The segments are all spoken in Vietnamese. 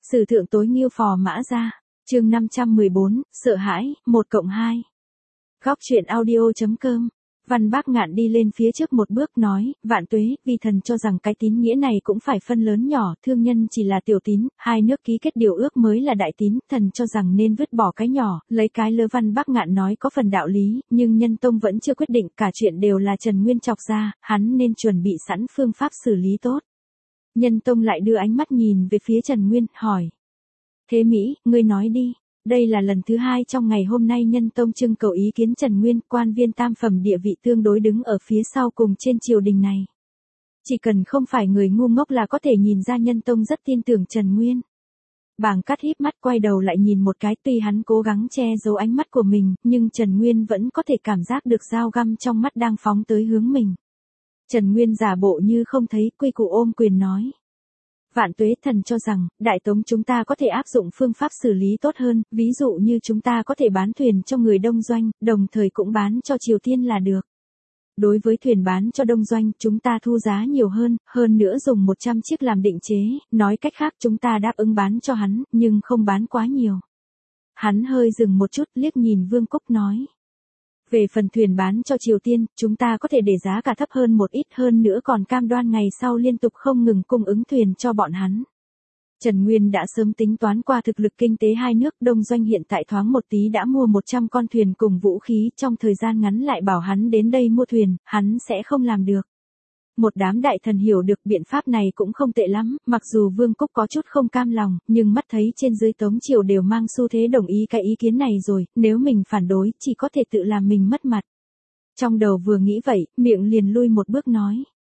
Sử thượng tối nghiêu phò mã ra. Chương 514, sợ hãi, 1+2. Góc truyện audio.com. Văn Bác Ngạn đi lên phía trước một bước nói, vạn tuế, vi thần cho rằng cái tín nghĩa này cũng phải phân lớn nhỏ, thương nhân chỉ là tiểu tín, hai nước ký kết điều ước mới là đại tín, thần cho rằng nên vứt bỏ cái nhỏ, lấy cái lớn. Văn Bác Ngạn nói có phần đạo lý, nhưng Nhân Tông vẫn chưa quyết định, cả chuyện đều là Trần Nguyên chọc ra, hắn nên chuẩn bị sẵn phương pháp xử lý tốt. Nhân Tông lại đưa ánh mắt nhìn về phía Trần Nguyên, hỏi. Thế Mỹ, ngươi nói đi. Đây là lần thứ hai trong ngày hôm nay Nhân Tông trưng cầu ý kiến Trần Nguyên, quan viên tam phẩm địa vị tương đối đứng ở phía sau cùng trên triều đình này. Chỉ cần không phải người ngu ngốc là có thể nhìn ra Nhân Tông rất tin tưởng Trần Nguyên. Bàng Cát híp mắt quay đầu lại nhìn một cái, tuy hắn cố gắng che giấu ánh mắt của mình, nhưng Trần Nguyên vẫn có thể cảm giác được dao găm trong mắt đang phóng tới hướng mình. Trần Nguyên giả bộ như không thấy, quy củ ôm quyền nói. Vạn tuế, thần cho rằng, Đại Tống chúng ta có thể áp dụng phương pháp xử lý tốt hơn, ví dụ như chúng ta có thể bán thuyền cho người Đông Doanh, đồng thời cũng bán cho Triều Tiên là được. Đối với thuyền bán cho Đông Doanh, chúng ta thu giá nhiều hơn nữa dùng 100 chiếc làm định chế, nói cách khác chúng ta đáp ứng bán cho hắn, nhưng không bán quá nhiều. Hắn hơi dừng một chút, liếc nhìn Vương Cúc nói. Về phần thuyền bán cho Triều Tiên, chúng ta có thể để giá cả thấp hơn một ít, hơn nữa còn cam đoan ngày sau liên tục không ngừng cung ứng thuyền cho bọn hắn. Trần Nguyên đã sớm tính toán qua thực lực kinh tế hai nước, Đông Doanh hiện tại thoáng một tí đã mua 100 con thuyền cùng vũ khí, trong thời gian ngắn lại bảo hắn đến đây mua thuyền, hắn sẽ không làm được. Một đám đại thần hiểu được biện pháp này cũng không tệ lắm, mặc dù Vương Cúc có chút không cam lòng, nhưng mắt thấy trên dưới Tống triều đều mang xu thế đồng ý cái ý kiến này rồi, nếu mình phản đối, chỉ có thể tự làm mình mất mặt. Trong đầu vừa nghĩ vậy, miệng liền lui một bước nói.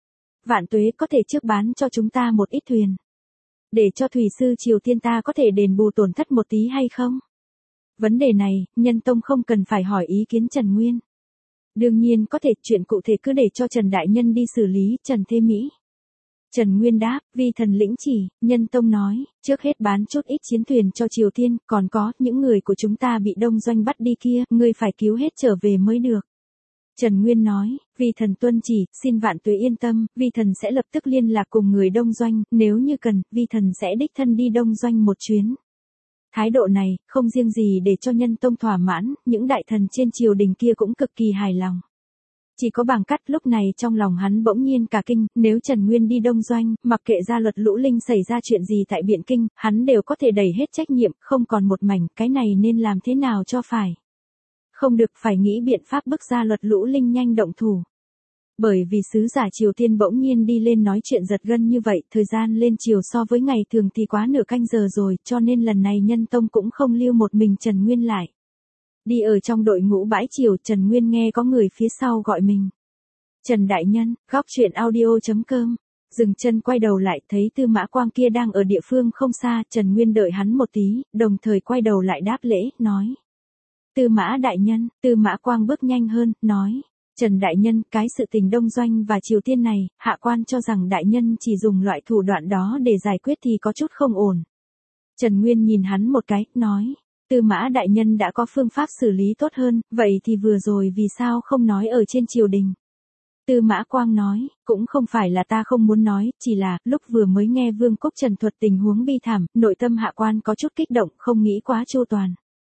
Vạn tuế, có thể trước bán cho chúng ta một ít thuyền. Để cho thủy sư Triều Tiên ta có thể đền bù tổn thất một tí hay không? Vấn đề này, Nhân Tông không cần phải hỏi ý kiến Trần Nguyên. Đương nhiên có thể, chuyện cụ thể cứ để cho Trần Đại Nhân đi xử lý, Trần Thế Mỹ. Trần Nguyên đáp, vi thần lĩnh chỉ. Nhân Tông nói, trước hết bán chút ít chiến thuyền cho Triều Tiên, còn có, những người của chúng ta bị Đông Doanh bắt đi kia, ngươi phải cứu hết trở về mới được. Trần Nguyên nói, vi thần tuân chỉ, xin vạn tuế yên tâm, vi thần sẽ lập tức liên lạc cùng người Đông Doanh, nếu như cần, vi thần sẽ đích thân đi Đông Doanh một chuyến. Thái độ này, không riêng gì để cho Nhân Tông thỏa mãn, những đại thần trên triều đình kia cũng cực kỳ hài lòng. Chỉ có Bàng Cát lúc này trong lòng hắn bỗng nhiên cả kinh, nếu Trần Nguyên đi Đông Doanh, mặc kệ Gia Luật Lũ Linh xảy ra chuyện gì tại Biện Kinh, hắn đều có thể đẩy hết trách nhiệm, không còn một mảnh, cái này nên làm thế nào cho phải. Không được, phải nghĩ biện pháp bức Gia Luật Lũ Linh nhanh động thủ. Bởi vì sứ giả Triều Tiên bỗng nhiên đi lên nói chuyện giật gân như vậy, thời gian lên triều so với ngày thường thì quá nửa canh giờ rồi, cho nên lần này Nhân Tông cũng không lưu một mình Trần Nguyên lại. Đi ở trong đội ngũ bãi triều, Trần Nguyên nghe có người phía sau gọi mình. Trần Đại Nhân, góc truyện audio.com. Dừng chân quay đầu lại, thấy Tư Mã Quang kia đang ở địa phương không xa, Trần Nguyên đợi hắn một tí, đồng thời quay đầu lại đáp lễ, nói. Tư Mã Đại Nhân, Tư Mã Quang bước nhanh hơn, nói. Trần Đại Nhân, cái sự tình Đông Doanh và Triều Tiên này, hạ quan cho rằng Đại Nhân chỉ dùng loại thủ đoạn đó để giải quyết thì có chút không ổn. Trần Nguyên nhìn hắn một cái, nói. Tư Mã Đại Nhân đã có phương pháp xử lý tốt hơn, vậy thì vừa rồi vì sao không nói ở trên triều đình? Tư Mã Quang nói, cũng không phải là ta không muốn nói, chỉ là, lúc vừa mới nghe Vương Cúc trần thuật tình huống bi thảm, nội tâm hạ quan có chút kích động, không nghĩ quá chu toàn.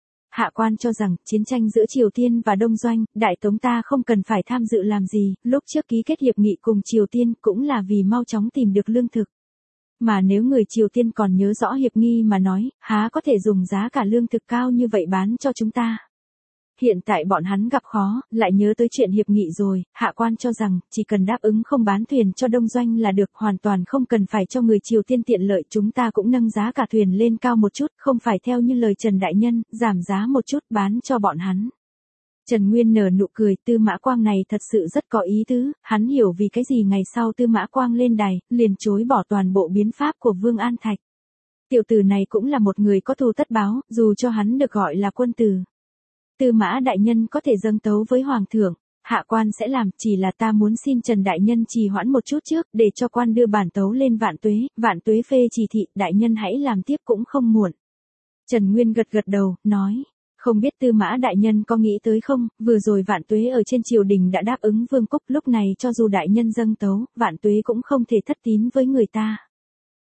Hạ quan cho rằng, chiến tranh giữa Triều Tiên và Đông Doanh, Đại Tống ta không cần phải tham dự làm gì, lúc trước ký kết hiệp nghị cùng Triều Tiên cũng là vì mau chóng tìm được lương thực. Mà nếu người Triều Tiên còn nhớ rõ hiệp nghi mà nói, há có thể dùng giá cả lương thực cao như vậy bán cho chúng ta. Hiện tại bọn hắn gặp khó, lại nhớ tới chuyện hiệp nghị rồi, hạ quan cho rằng, chỉ cần đáp ứng không bán thuyền cho Đông Doanh là được, hoàn toàn không cần phải cho người Triều Tiên tiện lợi, chúng ta cũng nâng giá cả thuyền lên cao một chút, không phải theo như lời Trần Đại Nhân, giảm giá một chút bán cho bọn hắn. Trần Nguyên nở nụ cười, Tư Mã Quang này thật sự rất có ý tứ, hắn hiểu vì cái gì ngày sau Tư Mã Quang lên đài, liền chối bỏ toàn bộ biến pháp của Vương An Thạch. Tiểu tử này cũng là một người có thù tất báo, dù cho hắn được gọi là quân tử. Tư Mã Đại Nhân có thể dâng tấu với Hoàng thượng, hạ quan sẽ làm, chỉ là ta muốn xin Trần Đại Nhân trì hoãn một chút trước, để cho quan đưa bản tấu lên Vạn tuế phê chỉ thị, Đại Nhân hãy làm tiếp cũng không muộn. Trần Nguyên gật gật đầu, nói. Không biết Tư Mã Đại Nhân có nghĩ tới không, vừa rồi Vạn tuế ở trên triều đình đã đáp ứng Vương Cúc, lúc này cho dù Đại Nhân dâng tấu, Vạn tuế cũng không thể thất tín với người ta.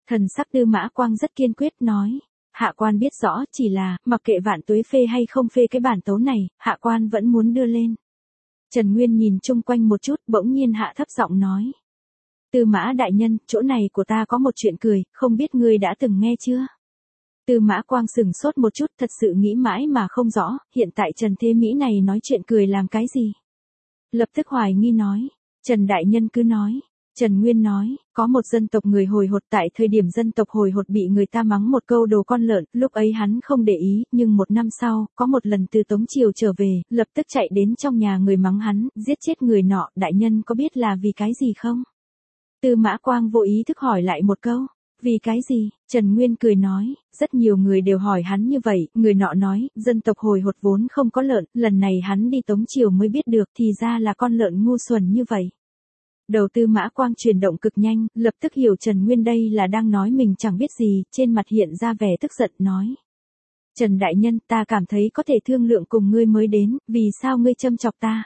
Thần sắc Tư Mã Quang rất kiên quyết nói. Hạ quan biết rõ, chỉ là, mặc kệ Vạn Tuế phê hay không phê cái bản tấu này, hạ quan vẫn muốn đưa lên. Trần Nguyên nhìn chung quanh một chút, bỗng nhiên hạ thấp giọng nói. Tư Mã đại nhân, chỗ này của ta có một chuyện cười, không biết ngươi đã từng nghe chưa? Tư Mã Quang sừng sốt một chút, thật sự nghĩ mãi mà không rõ, hiện tại Trần Thế Mỹ này nói chuyện cười làm cái gì? Lập tức hoài nghi nói. Trần đại nhân cứ nói. Trần Nguyên nói, có một dân tộc người hồi hột, tại thời điểm dân tộc hồi hột bị người ta mắng một câu đồ con lợn, lúc ấy hắn không để ý, nhưng một năm sau, có một lần từ Tống Triều trở về, lập tức chạy đến trong nhà người mắng hắn, giết chết người nọ, đại nhân có biết là vì cái gì không? Tư Mã Quang vô ý thức hỏi lại một câu, vì cái gì? Trần Nguyên cười nói, rất nhiều người đều hỏi hắn như vậy, người nọ nói, dân tộc hồi hột vốn không có lợn, lần này hắn đi Tống Triều mới biết được, thì ra là con lợn ngu xuẩn như vậy. Đầu Tư Mã Quang chuyển động cực nhanh, lập tức hiểu Trần Nguyên đây là đang nói mình chẳng biết gì, trên mặt hiện ra vẻ tức giận nói. Trần đại nhân, ta cảm thấy có thể thương lượng cùng ngươi mới đến, vì sao ngươi châm chọc ta?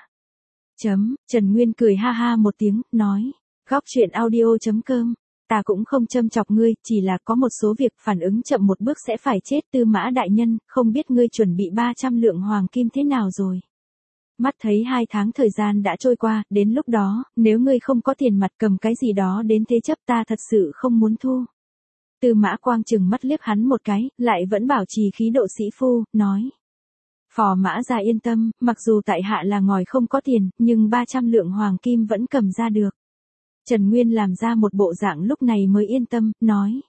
Trần Nguyên cười ha ha một tiếng, nói. Góc truyện audio.com, ta cũng không châm chọc ngươi, chỉ là có một số việc phản ứng chậm một bước sẽ phải chết. Tư Mã đại nhân, không biết ngươi chuẩn bị 300 lượng hoàng kim thế nào rồi? Mắt thấy 2 tháng thời gian đã trôi qua, đến lúc đó, nếu ngươi không có tiền mặt cầm cái gì đó đến thế chấp ta thật sự không muốn thu. Tư Mã Quang chừng mắt liếc hắn một cái, lại vẫn bảo trì khí độ sĩ phu, nói. Phò mã gia yên tâm, mặc dù tại hạ là ngòi không có tiền, nhưng 300 lượng hoàng kim vẫn cầm ra được. Trần Nguyên làm ra một bộ dạng lúc này mới yên tâm, nói.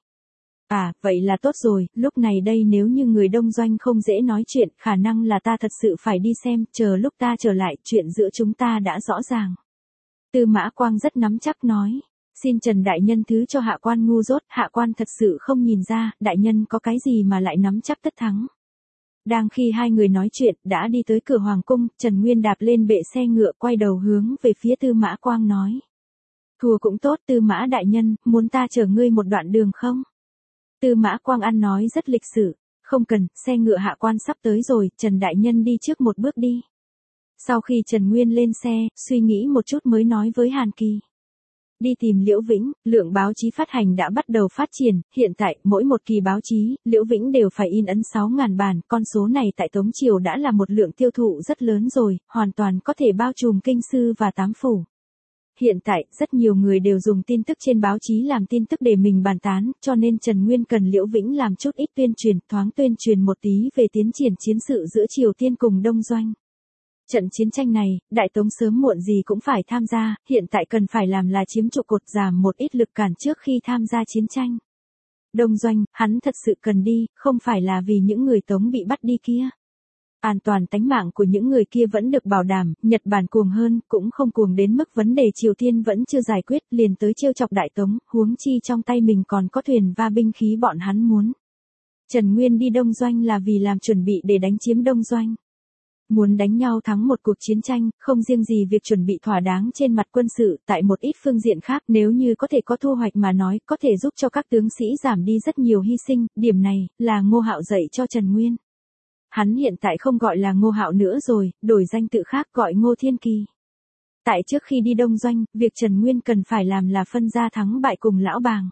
À, vậy là tốt rồi, lúc này đây nếu như người đông doanh không dễ nói chuyện, khả năng là ta thật sự phải đi xem, chờ lúc ta trở lại, chuyện giữa chúng ta đã rõ ràng. Tư Mã Quang rất nắm chắc nói. Xin Trần đại nhân thứ cho hạ quan ngu dốt, hạ quan thật sự không nhìn ra, đại nhân có cái gì mà lại nắm chắc tất thắng. Đang khi hai người nói chuyện, đã đi tới cửa hoàng cung, Trần Nguyên đạp lên bệ xe ngựa quay đầu hướng về phía Tư Mã Quang nói. Thua cũng tốt Tư Mã đại nhân, muốn ta chở ngươi một đoạn đường không? Tư Mã Quang ăn nói rất lịch sự, không cần, xe ngựa hạ quan sắp tới rồi, Trần đại nhân đi trước một bước đi. Sau khi Trần Nguyên lên xe, suy nghĩ một chút mới nói với Hàn Kỳ. Đi tìm Liễu Vĩnh, lượng báo chí phát hành đã bắt đầu phát triển, hiện tại, mỗi một kỳ báo chí, Liễu Vĩnh đều phải in ấn 6.000 bản, con số này tại Tống Triều đã là một lượng tiêu thụ rất lớn rồi, hoàn toàn có thể bao trùm kinh sư và tám phủ. Hiện tại, rất nhiều người đều dùng tin tức trên báo chí làm tin tức để mình bàn tán, cho nên Trần Nguyên cần Liễu Vĩnh làm chút ít tuyên truyền, thoáng tuyên truyền một tí về tiến triển chiến sự giữa Triều Tiên cùng Đông Doanh. Trận chiến tranh này, Đại Tống sớm muộn gì cũng phải tham gia, hiện tại cần phải làm là chiếm trụ cột giảm một ít lực cản trước khi tham gia chiến tranh. Đông Doanh, hắn thật sự cần đi, không phải là vì những người Tống bị bắt đi kia. An toàn tánh mạng của những người kia vẫn được bảo đảm, Nhật Bản cuồng hơn, cũng không cuồng đến mức vấn đề Triều Tiên vẫn chưa giải quyết, liền tới trêu chọc Đại Tống, huống chi trong tay mình còn có thuyền và binh khí bọn hắn muốn. Trần Nguyên đi Đông Doanh là vì làm chuẩn bị để đánh chiếm Đông Doanh. Muốn đánh nhau thắng một cuộc chiến tranh, không riêng gì việc chuẩn bị thỏa đáng trên mặt quân sự, tại một ít phương diện khác nếu như có thể có thu hoạch mà nói, có thể giúp cho các tướng sĩ giảm đi rất nhiều hy sinh, điểm này, là Ngô Hạo dạy cho Trần Nguyên. Hắn hiện tại không gọi là Ngô Hạo nữa rồi, đổi danh tự khác gọi Ngô Thiên Kỳ. Tại trước khi đi Đông Doanh, việc Trần Nguyên cần phải làm là phân ra thắng bại cùng Lão Bàng.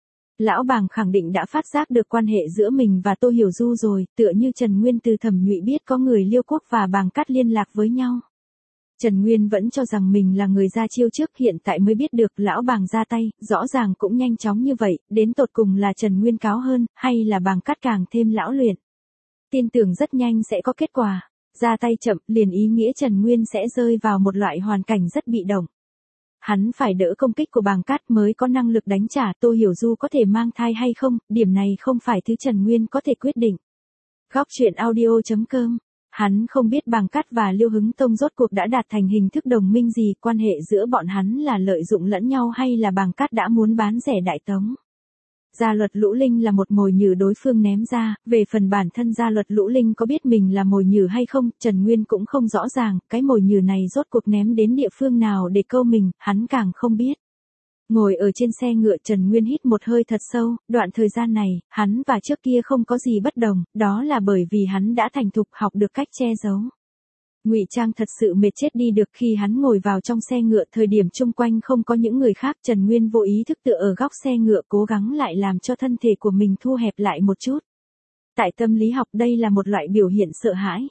Lão Bàng khẳng định đã phát giác được quan hệ giữa mình và Tô Hiểu Du rồi, tựa như Trần Nguyên từ Thẩm Nhụy biết có người Liêu Quốc và Bàng Cát liên lạc với nhau. Trần Nguyên vẫn cho rằng mình là người ra chiêu trước, hiện tại mới biết được Lão Bàng ra tay, rõ ràng cũng nhanh chóng như vậy, đến tột cùng là Trần Nguyên cáo hơn, hay là Bàng Cát càng thêm lão luyện. Tin tưởng rất nhanh sẽ có kết quả, ra tay chậm liền ý nghĩa Trần Nguyên sẽ rơi vào một loại hoàn cảnh rất bị động. Hắn phải đỡ công kích của Bàng Cát mới có năng lực đánh trả. Tô Hiểu Du có thể mang thai hay không, điểm này không phải thứ Trần Nguyên có thể quyết định. Góc truyện audio.com, hắn không biết Bàng Cát và Liêu Hứng Tông rốt cuộc đã đạt thành hình thức đồng minh gì, quan hệ giữa bọn hắn là lợi dụng lẫn nhau hay là Bàng Cát đã muốn bán rẻ Đại Tống. Gia Luật Lũ Linh là một mồi nhử đối phương ném ra, về phần bản thân Gia Luật Lũ Linh có biết mình là mồi nhử hay không, Trần Nguyên cũng không rõ ràng, cái mồi nhử này rốt cuộc ném đến địa phương nào để câu mình, hắn càng không biết. Ngồi ở trên xe ngựa Trần Nguyên hít một hơi thật sâu, đoạn thời gian này, hắn và trước kia không có gì bất đồng, đó là bởi vì hắn đã thành thục học được cách che giấu. Ngụy Trang thật sự mệt chết đi được khi hắn ngồi vào trong xe ngựa, thời điểm chung quanh không có những người khác, Trần Nguyên vô ý thức tựa ở góc xe ngựa cố gắng lại làm cho thân thể của mình thu hẹp lại một chút. Tại tâm lý học đây là một loại biểu hiện sợ hãi.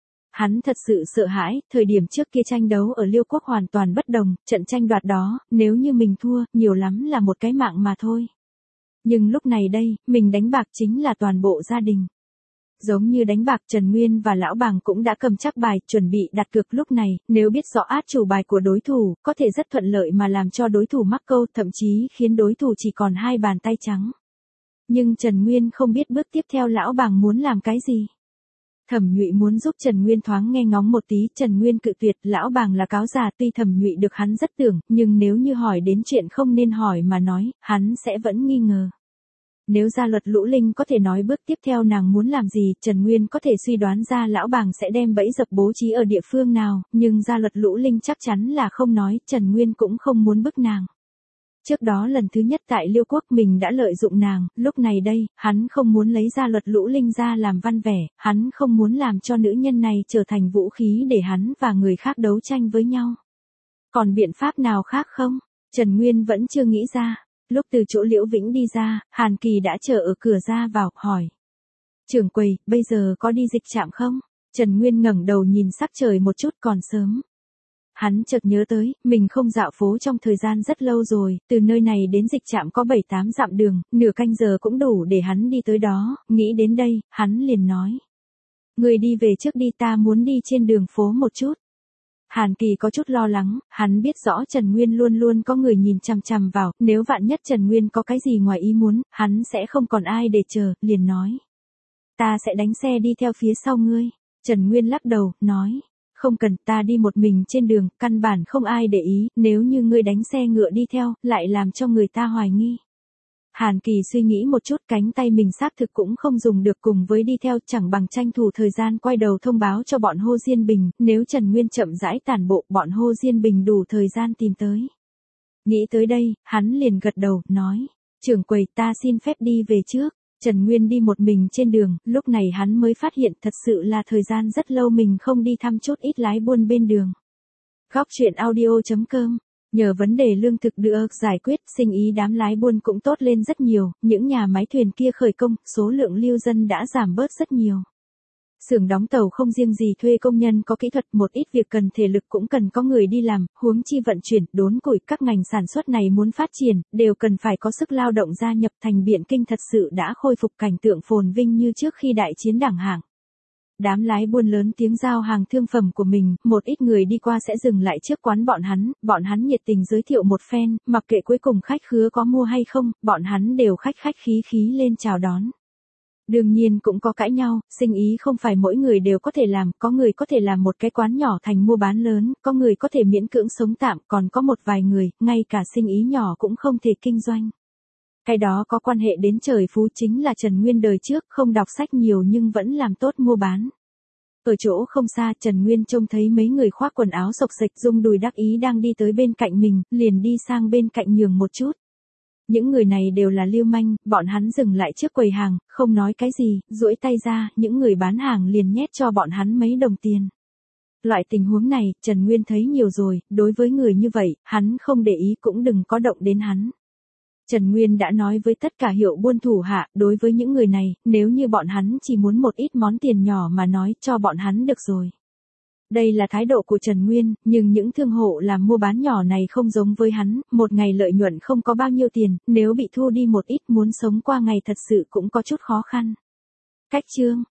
Hắn thật sự sợ hãi, thời điểm trước kia tranh đấu ở Liêu Quốc hoàn toàn bất đồng, trận tranh đoạt đó, nếu như mình thua, nhiều lắm là một cái mạng mà thôi. Nhưng lúc này đây, mình đánh bạc chính là toàn bộ gia đình. Giống như đánh bạc, Trần Nguyên và Lão Bàng cũng đã cầm chắc bài, chuẩn bị đặt cược lúc này, nếu biết rõ át chủ bài của đối thủ, có thể rất thuận lợi mà làm cho đối thủ mắc câu, thậm chí khiến đối thủ chỉ còn 2 bàn tay trắng. Nhưng Trần Nguyên không biết bước tiếp theo Lão Bàng muốn làm cái gì. Thẩm Nhụy muốn giúp Trần Nguyên thoáng nghe ngóng một tí, Trần Nguyên cự tuyệt, Lão Bàng là cáo già, tuy Thẩm Nhụy được hắn rất tưởng, nhưng nếu như hỏi đến chuyện không nên hỏi mà nói, hắn sẽ vẫn nghi ngờ. Nếu Gia Luật Lũ Linh có thể nói bước tiếp theo nàng muốn làm gì, Trần Nguyên có thể suy đoán ra Lão Bàng sẽ đem bẫy dập bố trí ở địa phương nào, nhưng Gia Luật Lũ Linh chắc chắn là không nói, Trần Nguyên cũng không muốn bức nàng. Trước đó lần thứ nhất tại Liêu Quốc mình đã lợi dụng nàng, lúc này đây, hắn không muốn lấy Gia Luật Lũ Linh ra làm văn vẻ, hắn không muốn làm cho nữ nhân này trở thành vũ khí để hắn và người khác đấu tranh với nhau. Còn biện pháp nào khác không? Trần Nguyên vẫn chưa nghĩ ra. Lúc từ chỗ Liễu Vĩnh đi ra, Hàn Kỳ đã chờ ở cửa ra vào, hỏi. Trưởng quầy, bây giờ có đi dịch trạm không? Trần Nguyên ngẩng đầu nhìn sắc trời một chút, còn sớm. Hắn chợt nhớ tới, mình không dạo phố trong thời gian rất lâu rồi, từ nơi này đến dịch trạm có 7-8 dặm đường, nửa canh giờ cũng đủ để hắn đi tới đó, nghĩ đến đây, hắn liền nói. Người đi về trước đi, ta muốn đi trên đường phố một chút. Hàn Kỳ có chút lo lắng, hắn biết rõ Trần Nguyên luôn luôn có người nhìn chằm chằm vào, nếu vạn nhất Trần Nguyên có cái gì ngoài ý muốn, hắn sẽ không còn ai để chờ, liền nói. Ta sẽ đánh xe đi theo phía sau ngươi. Trần Nguyên lắc đầu, nói. Không cần, ta đi một mình trên đường, căn bản không ai để ý, nếu như ngươi đánh xe ngựa đi theo, lại làm cho người ta hoài nghi. Hàn Kỳ suy nghĩ một chút, cánh tay mình xác thực cũng không dùng được, cùng với đi theo, chẳng bằng tranh thủ thời gian quay đầu thông báo cho bọn Hồ Diên Bình, nếu Trần Nguyên chậm rãi tản bộ, bọn Hồ Diên Bình đủ thời gian tìm tới. Nghĩ tới đây, hắn liền gật đầu, nói, trưởng quầy, ta xin phép đi về trước. Trần Nguyên đi một mình trên đường, lúc này hắn mới phát hiện thật sự là thời gian rất lâu mình không đi thăm chút ít lái buôn bên đường. Góc truyện audio.com. Nhờ vấn đề lương thực được giải quyết, sinh ý đám lái buôn cũng tốt lên rất nhiều, những nhà máy thuyền kia khởi công, số lượng lưu dân đã giảm bớt rất nhiều. Xưởng đóng tàu không riêng gì thuê công nhân có kỹ thuật, một ít việc cần thể lực cũng cần có người đi làm, huống chi vận chuyển, đốn củi, các ngành sản xuất này muốn phát triển, đều cần phải có sức lao động gia nhập. Thành Biện Kinh thật sự đã khôi phục cảnh tượng phồn vinh như trước khi đại chiến đẳng hạng. Đám lái buôn lớn tiếng giao hàng thương phẩm của mình, một ít người đi qua sẽ dừng lại trước quán bọn hắn nhiệt tình giới thiệu một phen, mặc kệ cuối cùng khách khứa có mua hay không, bọn hắn đều khách khí lên chào đón. Đương nhiên cũng có cãi nhau, sinh ý không phải mỗi người đều có thể làm, có người có thể làm một cái quán nhỏ thành mua bán lớn, có người có thể miễn cưỡng sống tạm, còn có một vài người, ngay cả sinh ý nhỏ cũng không thể kinh doanh. Cái đó có quan hệ đến trời phú, chính là Trần Nguyên đời trước, không đọc sách nhiều nhưng vẫn làm tốt mua bán. Ở chỗ không xa, Trần Nguyên trông thấy mấy người khoác quần áo xộc xệch rung đùi đắc ý đang đi tới bên cạnh mình, liền đi sang bên cạnh nhường một chút. Những người này đều là lưu manh, bọn hắn dừng lại trước quầy hàng, không nói cái gì, duỗi tay ra, những người bán hàng liền nhét cho bọn hắn mấy đồng tiền. Loại tình huống này, Trần Nguyên thấy nhiều rồi, đối với người như vậy, hắn không để ý cũng đừng có động đến hắn. Trần Nguyên đã nói với tất cả hiệu buôn thủ hạ, đối với những người này, nếu như bọn hắn chỉ muốn một ít món tiền nhỏ mà nói, cho bọn hắn được rồi. Đây là thái độ của Trần Nguyên, nhưng những thương hộ làm mua bán nhỏ này không giống với hắn, một ngày lợi nhuận không có bao nhiêu tiền, nếu bị thu đi một ít muốn sống qua ngày thật sự cũng có chút khó khăn. Cách chương